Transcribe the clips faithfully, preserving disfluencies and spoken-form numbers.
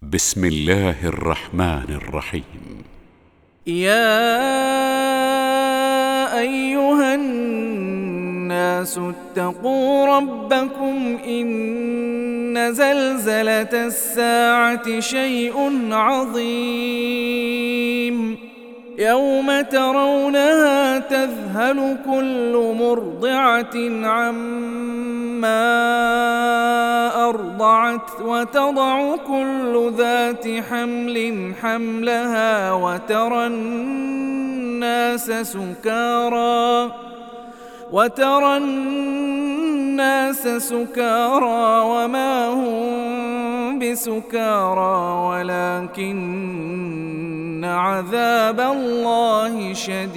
بسم الله الرحمن الرحيم. يا أيها الناس اتقوا ربكم إن زلزلة الساعة شيء عظيم يوم ترونها تذهل كل مرضعة عما أرضعت وتضع كل ذات حمل حملها وترى الناس سكارى وترى الناس سكارى وما هم بسكارى ولكن عذاب الله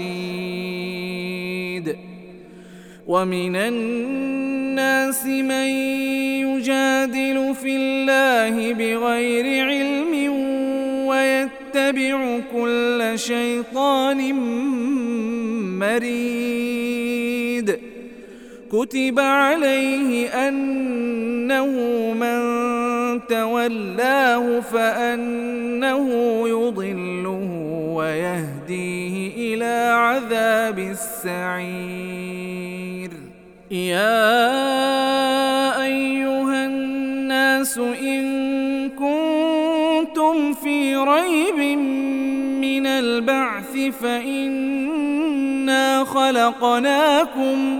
شديد. ومن الناس من يجادل في الله بغير علم ويتبع كل شيطان مريد. كتب عليه أنه من تولاه فأنه يضله ويهديه إلى عذاب السعير. يا أيها الناس إن كنتم في ريب من البعث فإنا خلقناكم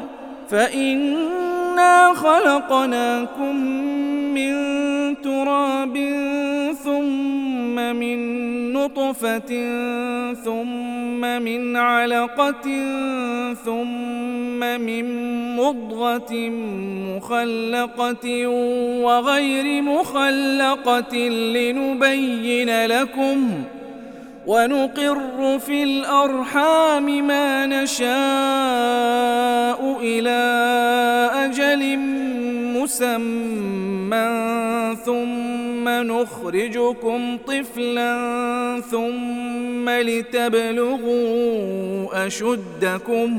فإنا خلقناكم من تراب ثم من نطفة ثم من علقة ثم من مضغة مخلقة وغير مخلقة لنبين لكم ونقر في الأرحام ما نشاء إلى أجل مسمى ثم نخرجكم طفلا ثم لتبلغوا أشدكم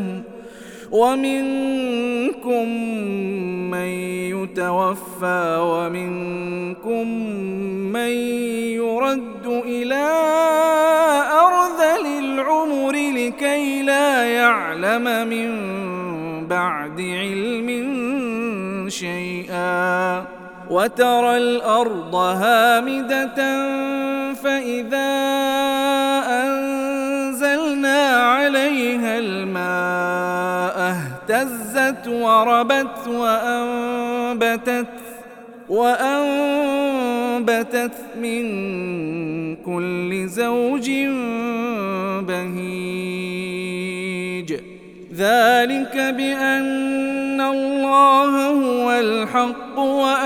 ومنكم من يتوفى ومنكم من يرد إلى أرذل العمر لكي لا يعلم من بعد علم شيئا. وترى الأرض هامدة فإذا أنزلنا عليها الماء اهتزت وربت وأنبتت وأنبتت من كل زوج بهيج. ذلك بأن الله هو الحق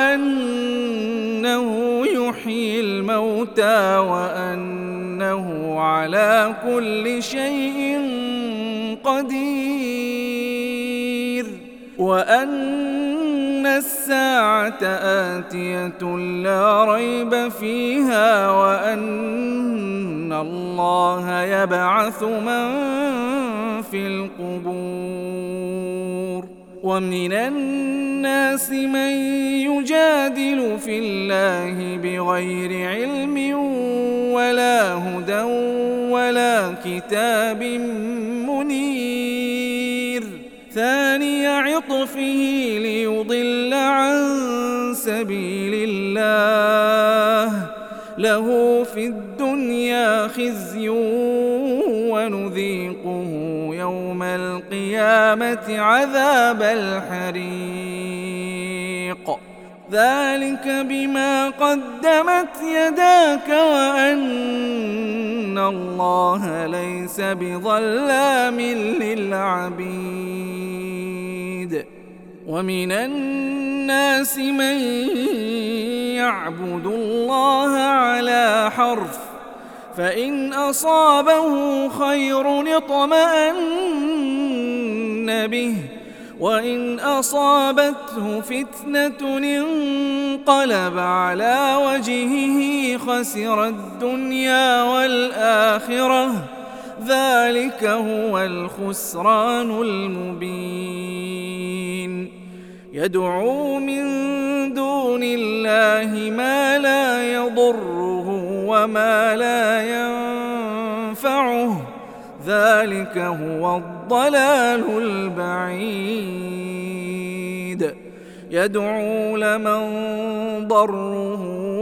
وأنه يحيي الموتى وأنه على كل شيء قدير وأن الساعة آتية لا ريب فيها وأن الله يبعث من في القبور. ومن الناس من يجادل في الله بغير علم ولا هدى ولا كتاب منير. ثاني عطفه ليضل عن سبيل الله له في الدنيا خزي ونذيقه يوم القيامة عذاب الحريق. ذلك بما قدمت يداك وأن الله ليس بظلام للعبيد. ومن الناس من يعبد الله على حرف فإن أصابه خير اطمأن به وإن أصابته فتنة انقلب على وجهه خسر الدنيا والآخرة ذلك هو الخسران المبين. يدعو من دون الله ما لا يضره وما لا ينفعه، ذلك هو الضلال البعيد. يدعو لمن ضره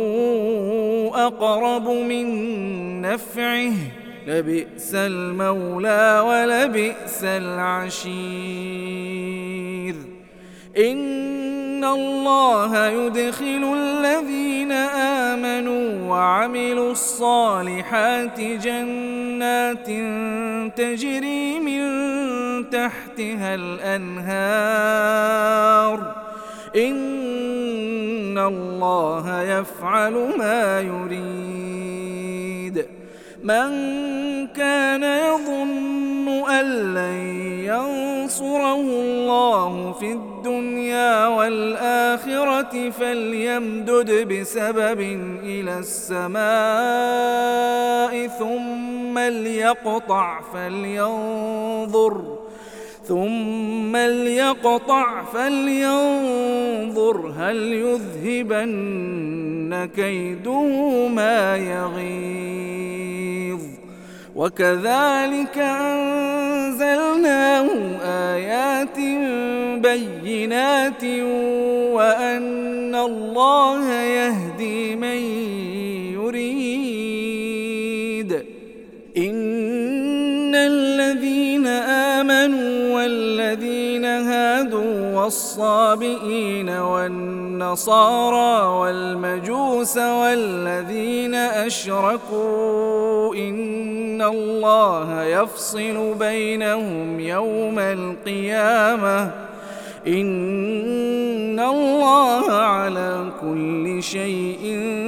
أقرب من نفعه، لبئس المولى ولبئس العشير. إن الله يدخل الذين آمنوا وعملوا الصالحات جنات تجري من تحتها الأنهار، إن الله يفعل ما يريد. من كان يظن أن لن ينصره الله في الدنيا والآخرة فليمدد بسبب إلى السماء ثم ليقطع فلينظر ثم ليقطع فلينظر هل يذهبن كيده ما يغيظ. وكذلك أنزلناه آيات بينات وأن الله يهدي من يريد. إن الذين آمنوا والذين هادوا والصابئين والنصارى والمجوس والذين أشركوا إن الله يفصل بينهم يوم القيامة، إن الله على كل شيء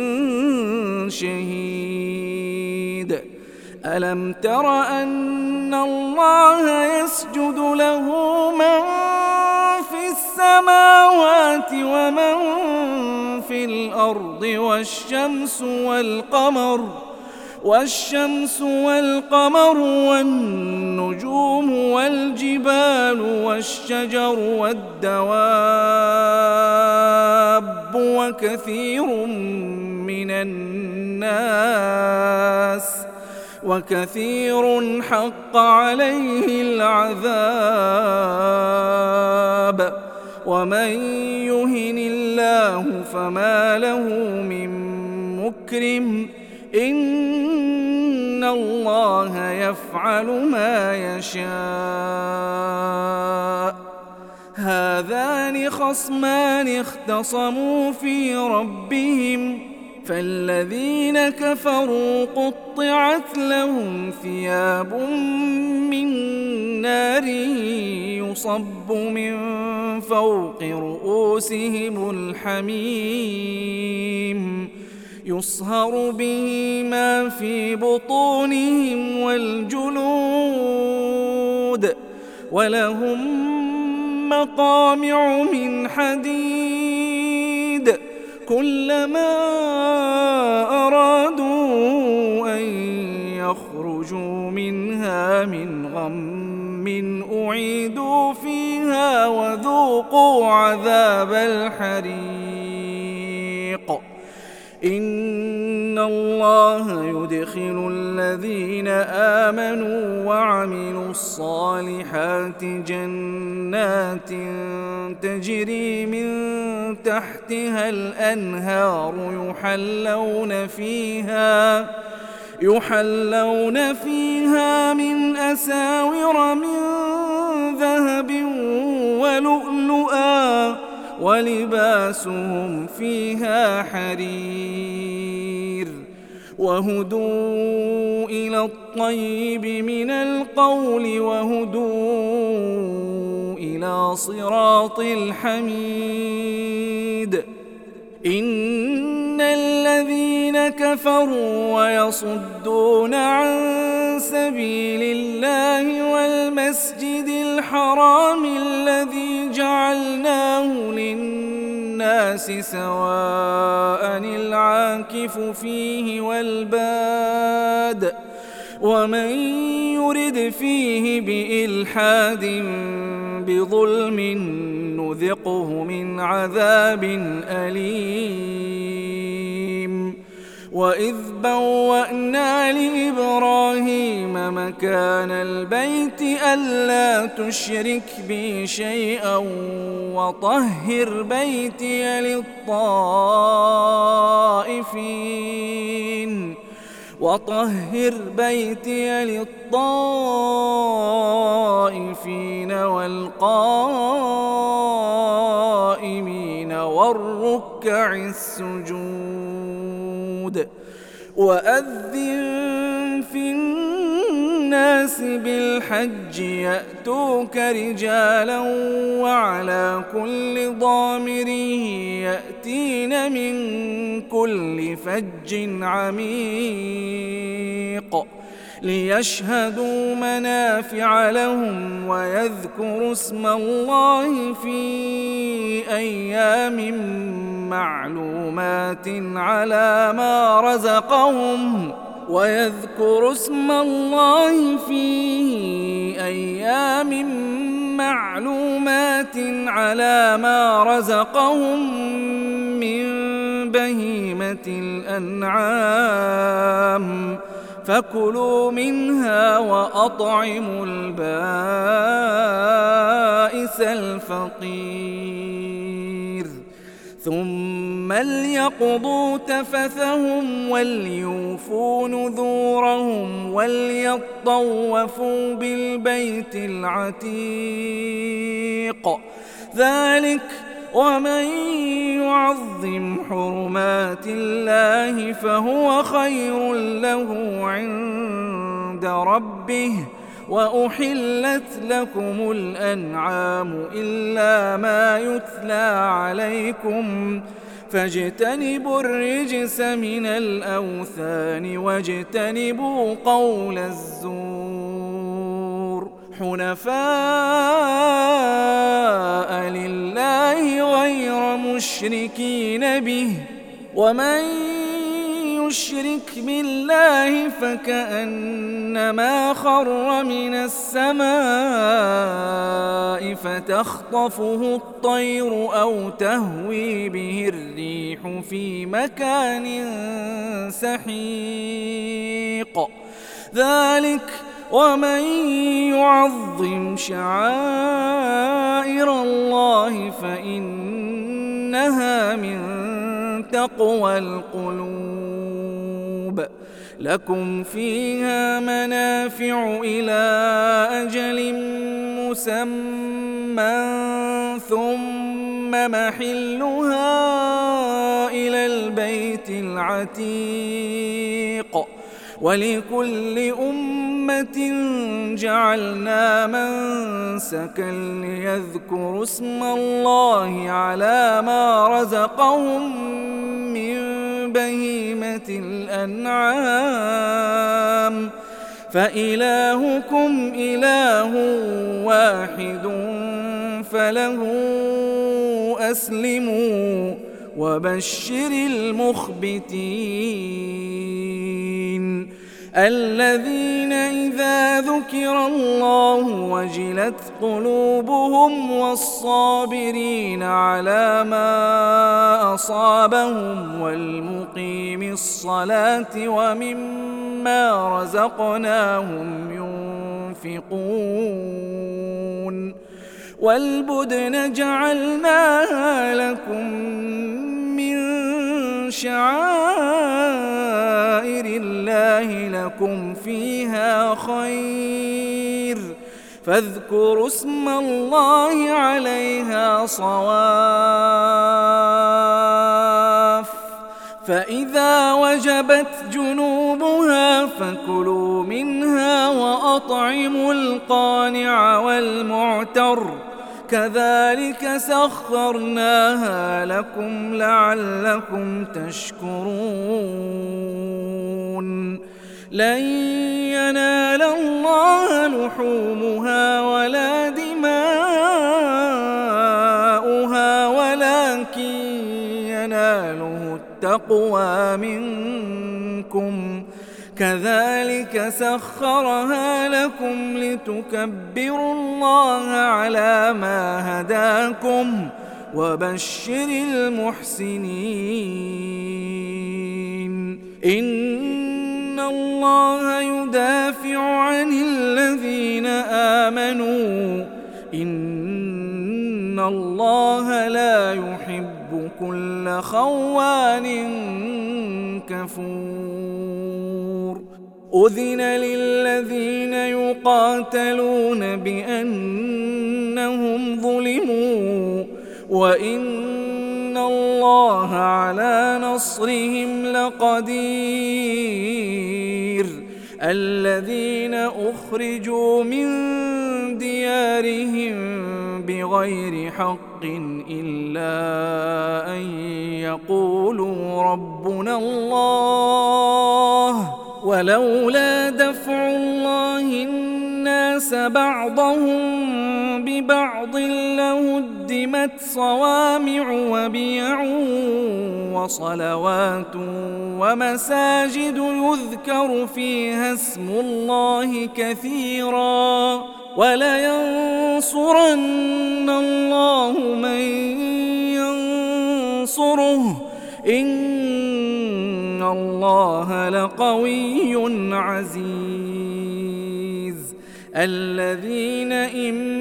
شهيد. ألم تر أن الله يسجد له من في السماوات ومن في الأرض والشمس والقمر والشمس والقمر والنجوم والجبال والشجر والدواب وكثير من الناس وكثير حق عليه العذاب. ومن يهن الله فما له من مكرم، إن الله يفعل ما يشاء. هذان خصمان اختصموا في ربهم، فالذين كفروا قطعت لهم ثياب من نار يصب من فوق رؤوسهم الحميم، يصهر به ما في بطونهم والجلود، ولهم مقامع من حديد، كلما أرادوا أن يخرجوا منها من غم أعيدوا فيها وذوقوا عذاب الحريق. إن الله يدخل الذين آمنوا وعملوا الصالحات جنات تجري من تحتها الأنهار يحلون فيها يحلون فيها من أساور من ذهب ولؤلؤا ولباسهم فيها حرير. وهدوا إلى الطيب من القول وهدوا إلى صراط الحميد. إن الذين كفروا ويصدون عن سبيل الله والمسجد الحرام الذي جعلناه للناس سواء العاكف فيه والباد ومن يرد فيه بإلحاد بظلم نذقه من عذاب أليم. وإذ بوأنا لإبراهيم مكان البيت ألا تشرك بي شيئا وطهر بيتي للطائفين وطهر بيتي للطائفين والقائمين والركع السجود وأذن في الناس بالحج يأتوك رجالا وعلى كل ضامر يأتين من كل فج عميق ليشهدوا منافع لهم ويذكروا اسم الله في أيام معلومات على ما رزقهم ويذكروا اسم الله في أيام معلومات على ما رزقهم من بهيمة الأنعام فكلوا منها وأطعموا البائس الفقير ثم ليقضوا تفثهم وليوفوا نذورهم وليطوفوا بالبيت العتيق ذلك ومن يعظم حرمات الله فهو خير له عند ربه وأحلت لكم الأنعام إلا ما يتلى عليكم فاجتنبوا الرجس من الأوثان واجتنبوا قول الزور حنفاء لله غير مشركين به ومن يشرك بالله فكأنما خر من السماء فتخطفه الطير أو تهوي به الريح في مكان سحيق ذلك ومن يعظم شعائر الله فإنها من تقوى القلوب لكم فيها منافع إلى أجل مسمى ثم محلها إلى البيت العتيق ولكل أمة جعلنا منسكا ليذكروا اسم الله على ما رزقهم من بهيمة الأنعام فإلهكم إله واحد فله أسلموا وبشر المخبتين الذين إذا ذكر الله وجلت قلوبهم والصابرين على ما أصابهم والمقيم الصلاة ومما رزقناهم ينفقون والبدن جعلناها لكم من شعائر الله لكم فيها خير فاذكروا اسم الله عليها صواف فإذا وجبت جنوبها فكلوا منها وأطعموا القانع والمعتر كذلك سخرناها لكم لعلكم تشكرون لن ينال الله لحومها ولا دماؤها ولكن يناله التقوى منكم كذلك سخرها لكم لتكبروا الله على ما هداكم وبشر المحسنين إن الله يدافع عن الذين آمنوا إن الله لا يحب كل خوان كفور أذن للذين يقاتلون بأنهم ظلموا وإن الله على نصرهم لقدير الذين أخرجوا من ديارهم بغير حق إلا أن يقولوا ربنا الله ولولا دفع الله الناس بعضهم ببعض لهدمت صوامع وبيع وصلوات ومساجد يذكر فيها اسم الله كثيرا ولينصرن الله من ينصره إن الله لقوي عزيز الذين إن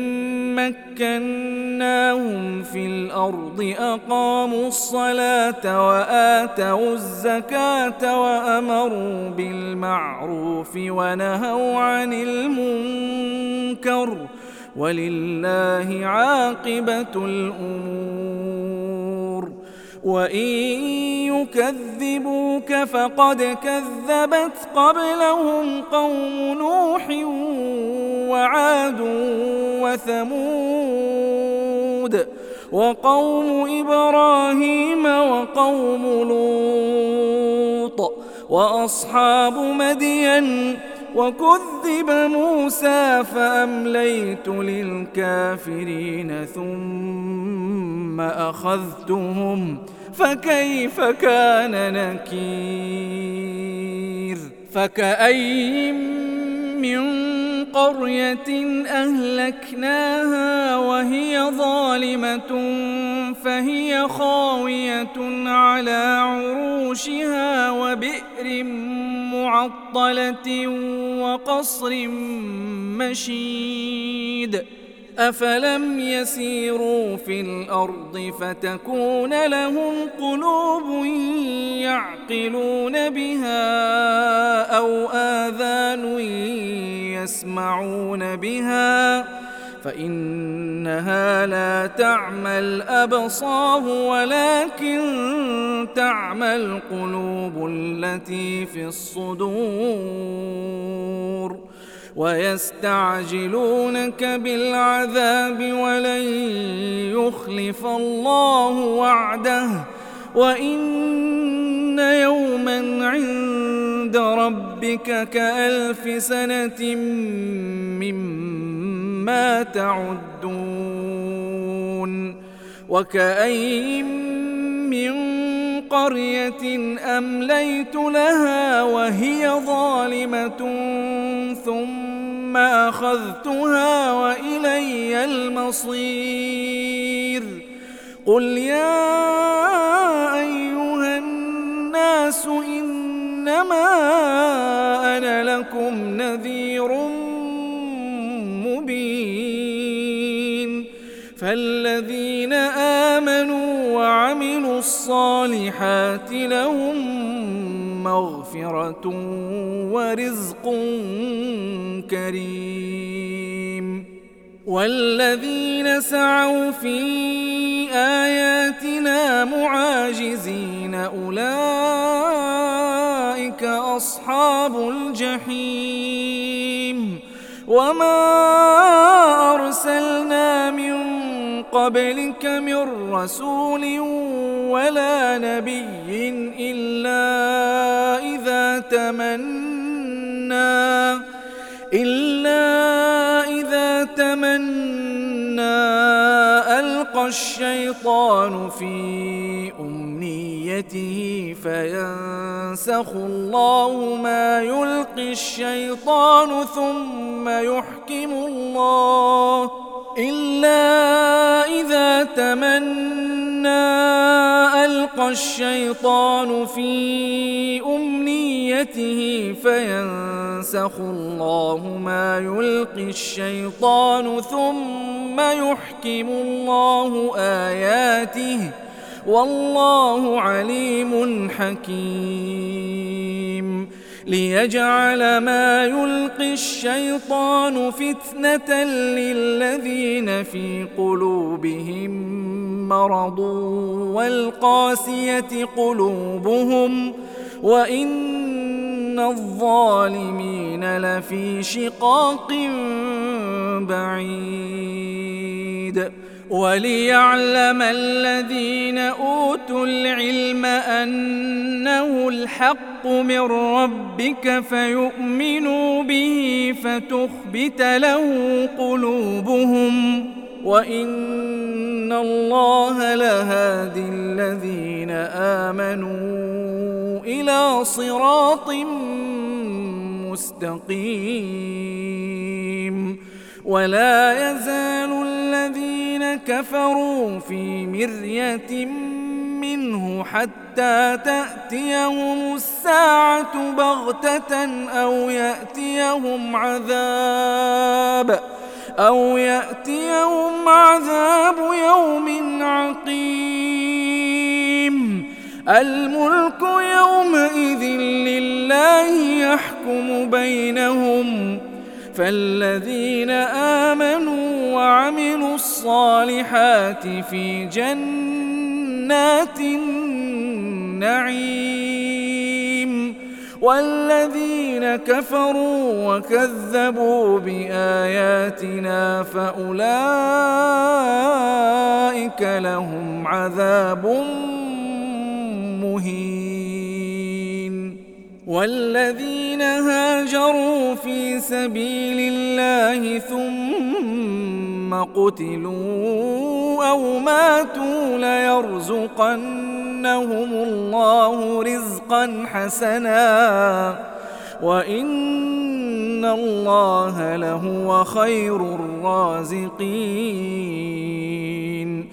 مكناهم في الأرض أقاموا الصلاة وآتوا الزكاة وأمروا بالمعروف ونهوا عن المنكر ولله عاقبة الأمور وإن يكذبوك فقد كذبت قبلهم قوم نوح وعاد وثمود وقوم إبراهيم وقوم لوط وأصحاب مدين وكذب موسى فأمليت للكافرين ثم أخذتهم فكيف كان نكير فكأي من قرية أهلكناها وهي ظالمة فهي خاوية على عروشها وبئر معطلة وقصر مشيد أفلم يسيروا في الأرض فتكون لهم قلوب يعقلون بها أو آذان يسمعون بها فإنها لا تعمى الأبصار ولكن تعمى القلوب التي في الصدور ويستعجلونك بالعذاب ولن يخلف الله وعده وإن يوما عند ربك كألف سنة مما تعدون وكأي من قرية أمليت لها وهي ظالمة ثم أخذتها وإلي المصير قل يا أيها الناس إنما أنا لكم نذير مبين فالذين آمنوا وعملوا الصالحات لهم مغفرة ورزق كريم والذين سعوا في آياتنا معاجزين أولئك أصحاب الجحيم وما أرسلنا من قبلك من رسول ولا نبي إلا إذا تمنى إلا إذا تمنى ألقى الشيطان في أمنيته فينسخ الله ما يلقي الشيطان ثم يحكم الله إلا وإذا تمنى ألقى الشيطان في أمنيته فينسخ الله ما يلقي الشيطان ثم يحكم الله آياته والله عليم حكيم ليجعل ما يلقي الشيطان فتنة للذين في قلوبهم مرض والقاسية قلوبهم وإن الظالمين لفي شقاق بعيد وليعلم الذين أوتوا العلم أنه الحق من ربك فيؤمنوا به فتخبت له قلوبهم وإن الله لهادي الذين آمنوا إلى صراط مستقيم ولا يزال الذين كفروا في مرية منه حتى تأتيهم الساعة بغتة أو يأتيهم عذاب أو يأتيهم عذاب يوم عقيم الملك يومئذ لله يحكم بينهم فالذين آمنوا وعملوا الصالحات في جنات النعيم والذين كفروا وكذبوا بآياتنا فأولئك لهم عذاب مهين والذين هاجروا في سبيل الله ثم قتلوا أو ماتوا ليرزقنهم الله رزقا حسنا وإن الله لهو خير الرازقين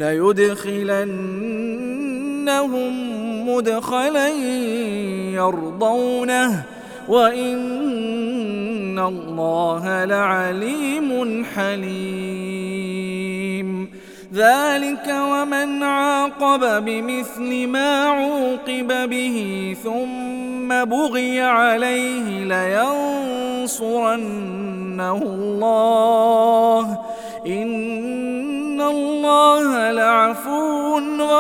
ليدخلنهم مدخلا يرضونه وإن الله لعليم حليم ذلك ومن عاقب بمثل ما عوقب به ثم بغي عليه لينصرنه الله إن الله لعفو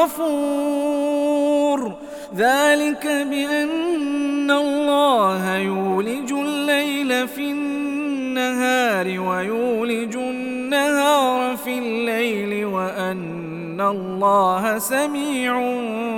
غفور ذلك بأن الله يولج الليل في النهار ويولج النهار في الليل وأن الله سميع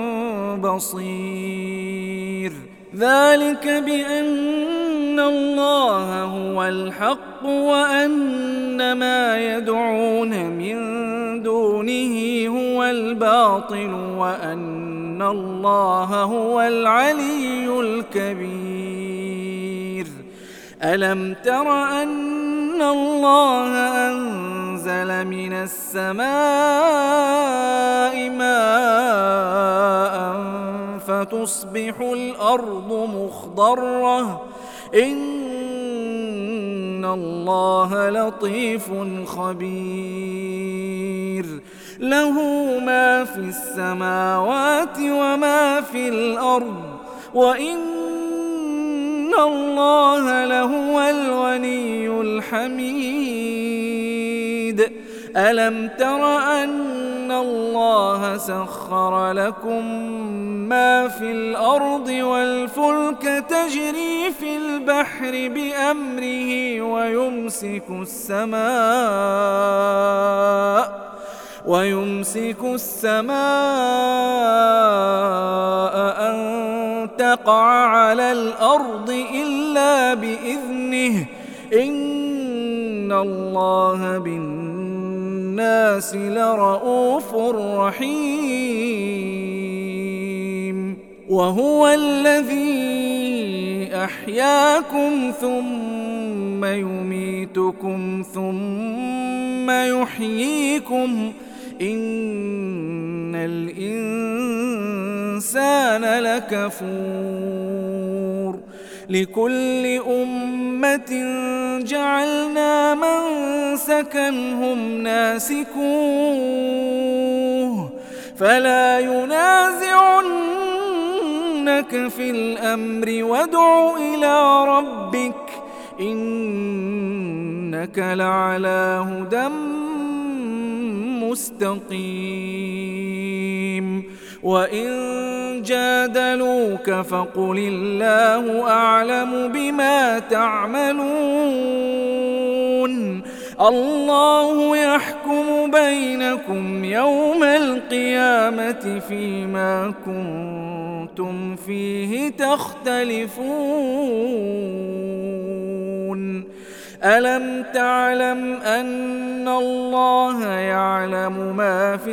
بصير ذلك بأن الله هو الحق وأن ما يدعون من دونه هو الباطل وأن الله هو العلي الكبير ألم تر أن الله أنزل من السماء ماء فتصبح الأرض مخضرة إن الله لطيف خبير له ما في السماوات وما في الأرض وإن الله لهو الغني الحميد ألم تر أن الله سخر لكم ما في الأرض والفلك تجري في البحر بأمره ويمسك السماء ويمسك السماء أن تقع على الأرض إلا بإذنه إن الله بالناس لرؤوف رحيم وهو الذي أحياكم ثم يميتكم ثم يحييكم إن الإنسان لكفور لكل أمة جعلنا منسكا هم ناسكوه فلا ينازعنك في الأمر وادع إلى ربك إنك لعلى هدى مستقيم وإن جادلوك فقل الله أعلم بما تعملون الله يحكم بينكم يوم القيامة فيما كنتم فيه تختلفون ألم تعلم أن الله يعلم ما في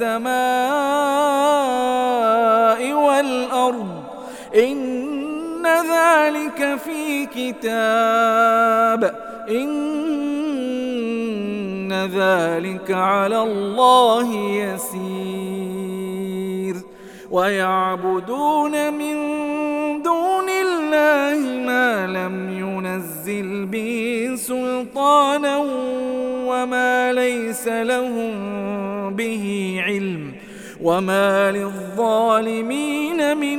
السماء والأرض إن ذلك في كتاب إن ذلك على الله يسير ويعبدون من دون الله ما لم ينزل به سلطانا وما ليس لهم به علم وما للظالمين من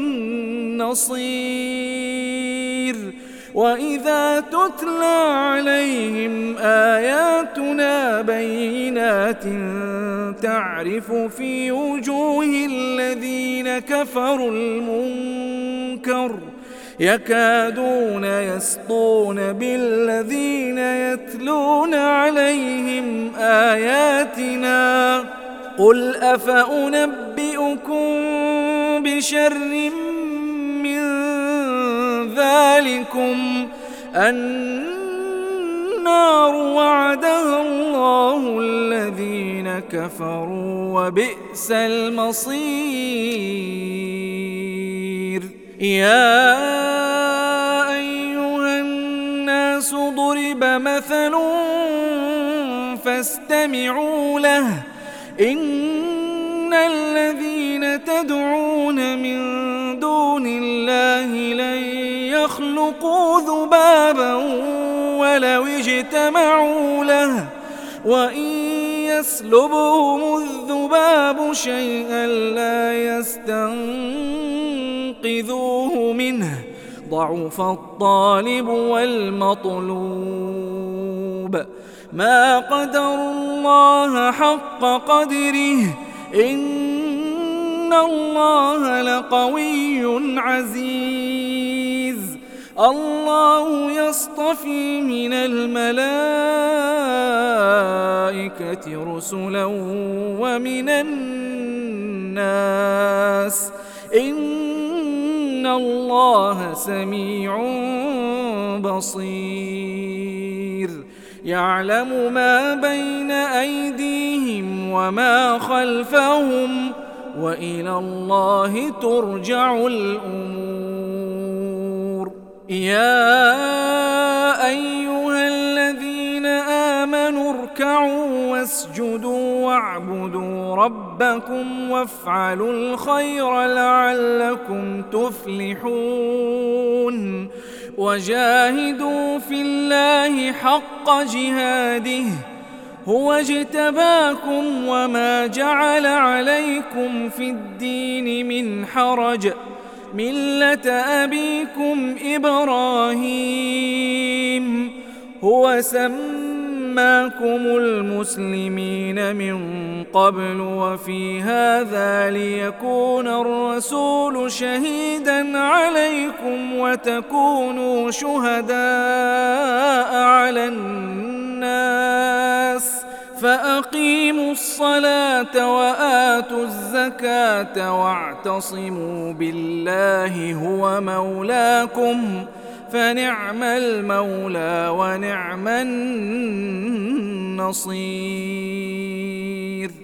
نصير وإذا تتلى عليهم آياتنا بينات تعرف في وجوه الذين كفروا المنكر يكادون يسطون بالذين يتلون عليهم آياتنا قل أفأنبئكم بشر من ذلكم النار وعدها الله الذين كفروا وبئس المصير يا أيها الناس ضرب مثل فاستمعوا له إن الذين تدعون من دون الله لن يخلقوا ذبابا ولو اجتمعوا له وإن يسلبهم الذباب شيئا لا يستنقذوه منه ضعف الطالب والمطلوب ما قدروا الله حق قدره إن الله لقوي عزيز الله يصطفي من الملائكة رسلا ومن الناس إن الله سميع بصير يعلم ما بين أيديهم وما خلفهم وإلى الله ترجع الأمور يا أيها الذين آمنوا اركعوا واسجدوا واعبدوا ربكم وافعلوا الخير لعلكم تفلحون وجاهدوا في الله حق جهاده هو اجتباكم وما جعل عليكم في الدين من حرج ملة أبيكم إبراهيم هو سماكم المسلمين من قبل وفي هذا ليكون الرسول شهيدا عليكم وتكونوا شهداء على الناس فأقيموا الصلاة وآتوا الزكاة واعتصموا بالله هو مولاكم فنعم المولى ونعم النصير.